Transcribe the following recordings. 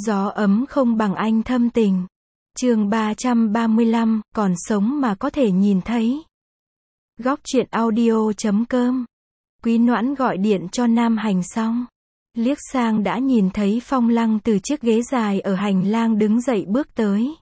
Gió ấm không bằng anh thâm tình. Chương 335, còn sống mà có thể nhìn thấy. Góc truyện audio.com. Quý Noãn gọi điện cho Nam Hành xong, liếc sang đã nhìn thấy Phong Lăng từ chiếc ghế dài ở hành lang đứng dậy bước tới.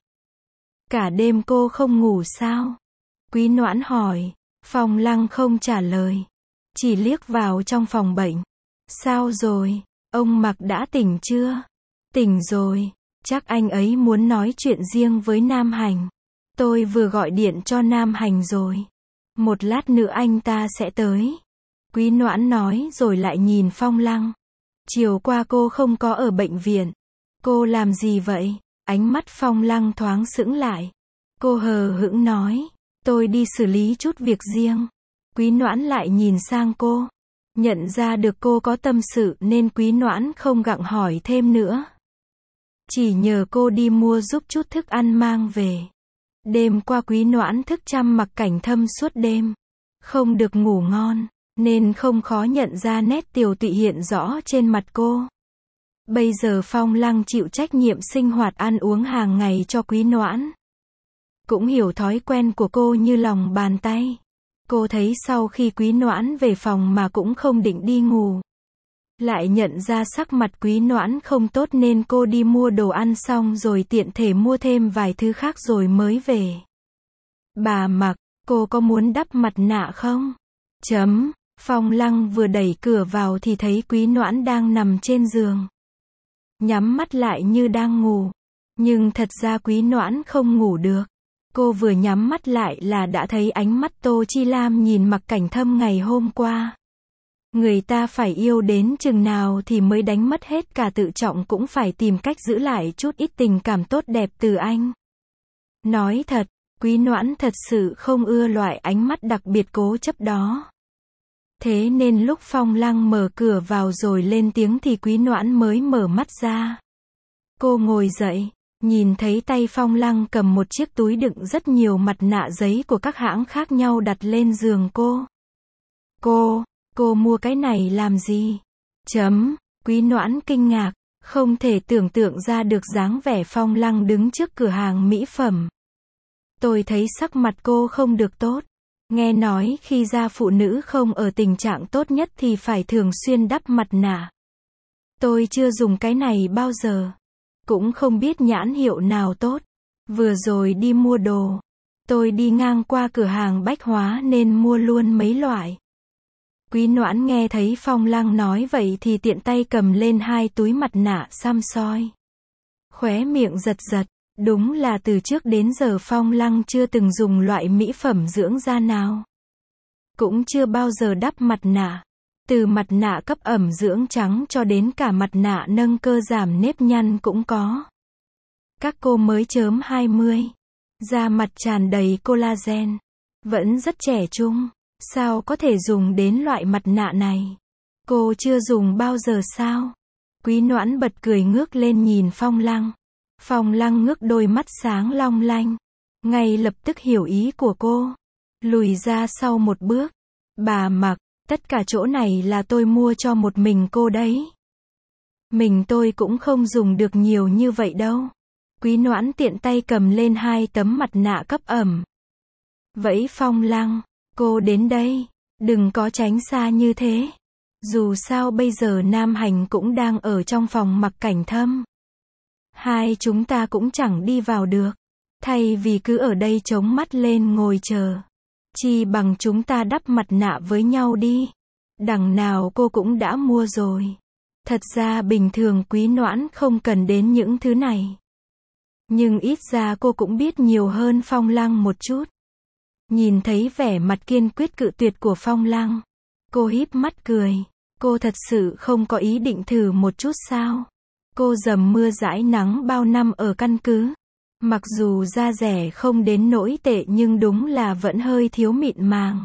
Cả đêm cô không ngủ sao? Quý Noãn hỏi. Phong Lăng không trả lời, chỉ liếc vào trong phòng bệnh. Sao rồi? Ông Mặc đã tỉnh chưa? Tỉnh rồi, chắc anh ấy muốn nói chuyện riêng với Nam Hành. Tôi vừa gọi điện cho Nam Hành rồi. Một lát nữa anh ta sẽ tới. Quý Noãn nói rồi lại nhìn Phong Lăng. Chiều qua cô không có ở bệnh viện. Cô làm gì vậy? Ánh mắt Phong Lăng thoáng sững lại. Cô hờ hững nói. Tôi đi xử lý chút việc riêng. Quý Noãn lại nhìn sang cô. Nhận ra được cô có tâm sự nên Quý Noãn không gặng hỏi thêm nữa. Chỉ nhờ cô đi mua giúp chút thức ăn mang về. Đêm qua Quý Noãn thức chăm Mặc Cảnh Thâm suốt đêm. Không được ngủ ngon, nên không khó nhận ra nét tiều tụy hiện rõ trên mặt cô. Bây giờ Phong Lăng chịu trách nhiệm sinh hoạt ăn uống hàng ngày cho Quý Noãn. Cũng hiểu thói quen của cô như lòng bàn tay. Cô thấy sau khi Quý Noãn về phòng mà cũng không định đi ngủ. Lại nhận ra sắc mặt Quý Noãn không tốt nên cô đi mua đồ ăn xong rồi tiện thể mua thêm vài thứ khác rồi mới về. Bà Mặc, cô có muốn đắp mặt nạ không? Phong Lăng vừa đẩy cửa vào thì thấy Quý Noãn đang nằm trên giường. Nhắm mắt lại như đang ngủ. Nhưng thật ra Quý Noãn không ngủ được. Cô vừa nhắm mắt lại là đã thấy ánh mắt Tô Chi Lam nhìn Mặc Cảnh Thâm ngày hôm qua. Người ta phải yêu đến chừng nào thì mới đánh mất hết cả tự trọng cũng phải tìm cách giữ lại chút ít tình cảm tốt đẹp từ anh. Nói thật, Quý Noãn thật sự không ưa loại ánh mắt đặc biệt cố chấp đó. Thế nên lúc Phong Lăng mở cửa vào rồi lên tiếng thì Quý Noãn mới mở mắt ra. Cô ngồi dậy, nhìn thấy tay Phong Lăng cầm một chiếc túi đựng rất nhiều mặt nạ giấy của các hãng khác nhau đặt lên giường cô. Cô mua cái này làm gì? Quý Noãn kinh ngạc, không thể tưởng tượng ra được dáng vẻ Phong Lăng đứng trước cửa hàng mỹ phẩm. Tôi thấy sắc mặt cô không được tốt. Nghe nói khi da phụ nữ không ở tình trạng tốt nhất thì phải thường xuyên đắp mặt nạ. Tôi chưa dùng cái này bao giờ. Cũng không biết nhãn hiệu nào tốt. Vừa rồi đi mua đồ, tôi đi ngang qua cửa hàng bách hóa nên mua luôn mấy loại. Quý Noãn nghe thấy Phong Lăng nói vậy thì tiện tay cầm lên hai túi mặt nạ xăm soi. Khóe miệng giật giật, đúng là từ trước đến giờ Phong Lăng chưa từng dùng loại mỹ phẩm dưỡng da nào. Cũng chưa bao giờ đắp mặt nạ. Từ mặt nạ cấp ẩm dưỡng trắng cho đến cả mặt nạ nâng cơ giảm nếp nhăn cũng có. Các cô mới chớm 20, da mặt tràn đầy collagen, vẫn rất trẻ trung. Sao có thể dùng đến loại mặt nạ này? Cô chưa dùng bao giờ sao? Quý Noãn bật cười ngước lên nhìn Phong Lăng. Phong Lăng ngước đôi mắt sáng long lanh. Ngay lập tức hiểu ý của cô. Lùi ra sau một bước. Bà Mặc, tất cả chỗ này là tôi mua cho một mình cô đấy. Mình tôi cũng không dùng được nhiều như vậy đâu. Quý Noãn tiện tay cầm lên hai tấm mặt nạ cấp ẩm. Vẫy Phong Lăng. Cô đến đây, đừng có tránh xa như thế. Dù sao bây giờ Nam Hành cũng đang ở trong phòng Mặc Cảnh Thâm. Hai chúng ta cũng chẳng đi vào được. Thay vì cứ ở đây chống mắt lên ngồi chờ. Chi bằng chúng ta đắp mặt nạ với nhau đi. Đằng nào cô cũng đã mua rồi. Thật ra bình thường Quý Noãn không cần đến những thứ này. Nhưng ít ra cô cũng biết nhiều hơn Phong Lăng một chút. Nhìn thấy vẻ mặt kiên quyết cự tuyệt của Phong Lăng, cô híp mắt cười. Cô thật sự không có ý định thử một chút sao? Cô dầm mưa dãi nắng bao năm ở căn cứ. Mặc dù da rẻ không đến nỗi tệ nhưng đúng là vẫn hơi thiếu mịn màng.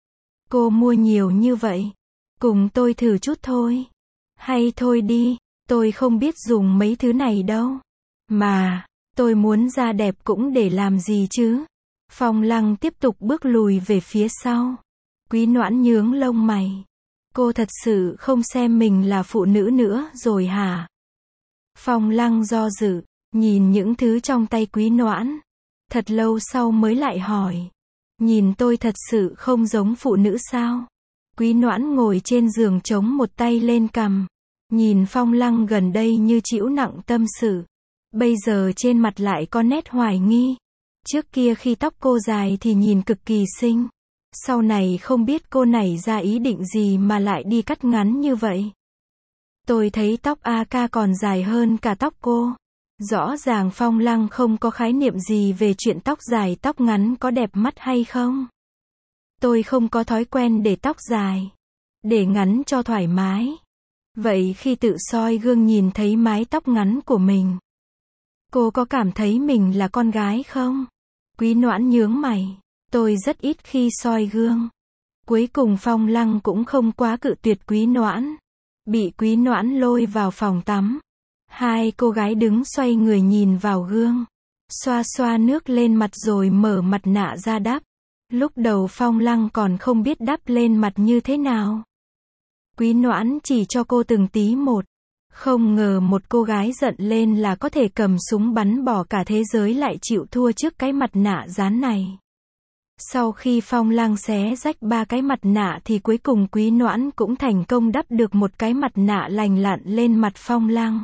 Cô mua nhiều như vậy. Cùng tôi thử chút thôi. Hay thôi đi, tôi không biết dùng mấy thứ này đâu. Mà, tôi muốn da đẹp cũng để làm gì chứ? Phong Lăng tiếp tục bước lùi về phía sau. Quý Noãn nhướng lông mày. Cô thật sự không xem mình là phụ nữ nữa rồi hả? Phong Lăng do dự, nhìn những thứ trong tay Quý Noãn. Thật lâu sau mới lại hỏi. Nhìn tôi thật sự không giống phụ nữ sao? Quý Noãn ngồi trên giường chống một tay lên cằm. Nhìn Phong Lăng gần đây như trĩu nặng tâm sự. Bây giờ trên mặt lại có nét hoài nghi. Trước kia khi tóc cô dài thì nhìn cực kỳ xinh. Sau này không biết cô nảy ra ý định gì mà lại đi cắt ngắn như vậy. Tôi thấy tóc A ca còn dài hơn cả tóc cô. Rõ ràng Phong Lăng không có khái niệm gì về chuyện tóc dài tóc ngắn có đẹp mắt hay không. Tôi không có thói quen để tóc dài. Để ngắn cho thoải mái. Vậy khi tự soi gương nhìn thấy mái tóc ngắn của mình, cô có cảm thấy mình là con gái không? Quý Noãn nhướng mày. Tôi rất ít khi soi gương. Cuối cùng Phong Lăng cũng không quá cự tuyệt Quý Noãn. Bị Quý Noãn lôi vào phòng tắm. Hai cô gái đứng xoay người nhìn vào gương. Xoa xoa nước lên mặt rồi mở mặt nạ ra đắp. Lúc đầu Phong Lăng còn không biết đắp lên mặt như thế nào. Quý Noãn chỉ cho cô từng tí một. Không ngờ một cô gái giận lên là có thể cầm súng bắn bỏ cả thế giới lại chịu thua trước cái mặt nạ dán này. Sau khi Phong Lăng xé rách 3 cái mặt nạ thì cuối cùng Quý Noãn cũng thành công đắp được một cái mặt nạ lành lặn lên mặt Phong Lăng.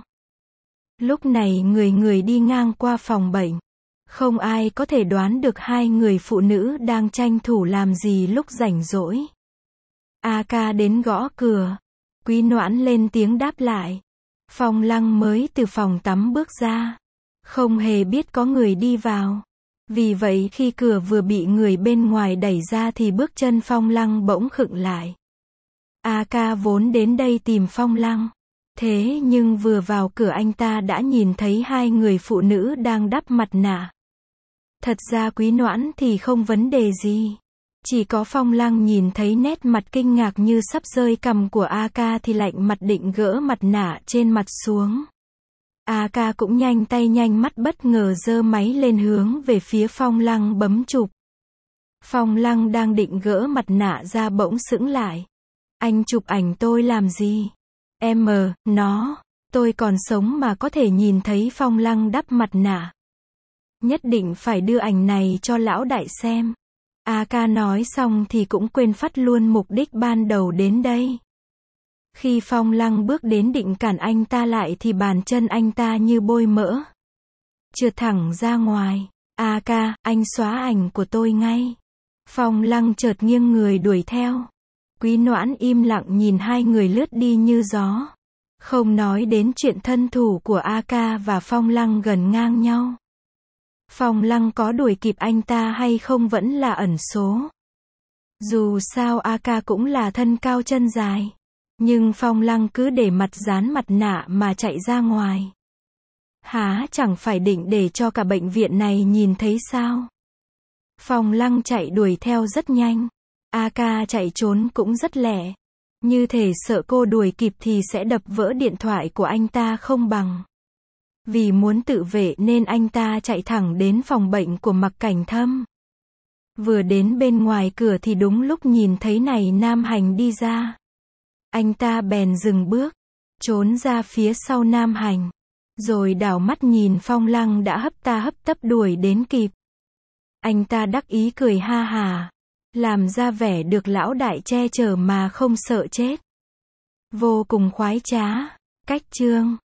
Lúc này người đi ngang qua phòng bệnh. Không ai có thể đoán được hai người phụ nữ đang tranh thủ làm gì lúc rảnh rỗi. A ca đến gõ cửa. Quý Noãn lên tiếng đáp lại. Phong Lăng mới từ phòng tắm bước ra. Không hề biết có người đi vào. Vì vậy khi cửa vừa bị người bên ngoài đẩy ra thì bước chân Phong Lăng bỗng khựng lại. A ca vốn đến đây tìm Phong Lăng. Thế nhưng vừa vào cửa anh ta đã nhìn thấy hai người phụ nữ đang đắp mặt nạ. Thật ra Quý Noãn thì không vấn đề gì. Chỉ có Phong Lăng nhìn thấy nét mặt kinh ngạc như sắp rơi cằm của A ca thì lạnh mặt định gỡ mặt nạ trên mặt xuống. A ca cũng nhanh tay nhanh mắt bất ngờ giơ máy lên hướng về phía Phong Lăng bấm chụp. Phong Lăng đang định gỡ mặt nạ ra bỗng sững lại. Anh chụp ảnh tôi làm gì? Tôi còn sống mà có thể nhìn thấy Phong Lăng đắp mặt nạ. Nhất định phải đưa ảnh này cho lão đại xem. A ca nói xong thì cũng quên phắt luôn mục đích ban đầu đến đây. Khi Phong Lăng bước đến định cản anh ta lại thì bàn chân anh ta như bôi mỡ. Trượt thẳng ra ngoài. A ca, anh xóa ảnh của tôi ngay. Phong Lăng chợt nghiêng người đuổi theo. Quý Noãn im lặng nhìn hai người lướt đi như gió. Không nói đến chuyện thân thủ của A ca và Phong Lăng gần ngang nhau. Phong Lăng có đuổi kịp anh ta hay không vẫn là ẩn số. Dù sao A ca cũng là thân cao chân dài. Nhưng Phong Lăng cứ để mặt dán mặt nạ mà chạy ra ngoài. Hả, chẳng phải định để cho cả bệnh viện này nhìn thấy sao? Phong Lăng chạy đuổi theo rất nhanh. A ca chạy trốn cũng rất lẹ. Như thể sợ cô đuổi kịp thì sẽ đập vỡ điện thoại của anh ta không bằng. Vì muốn tự vệ nên anh ta chạy thẳng đến phòng bệnh của Mạc Cảnh Thâm. Vừa đến bên ngoài cửa thì đúng lúc nhìn thấy này Nam Hành đi ra. Anh ta bèn dừng bước, trốn ra phía sau Nam Hành. Rồi đảo mắt nhìn Phong Lăng đã hấp ta hấp tấp đuổi đến kịp. Anh ta đắc ý cười ha hà. Làm ra vẻ được lão đại che chở mà không sợ chết. Vô cùng khoái trá. Cách chương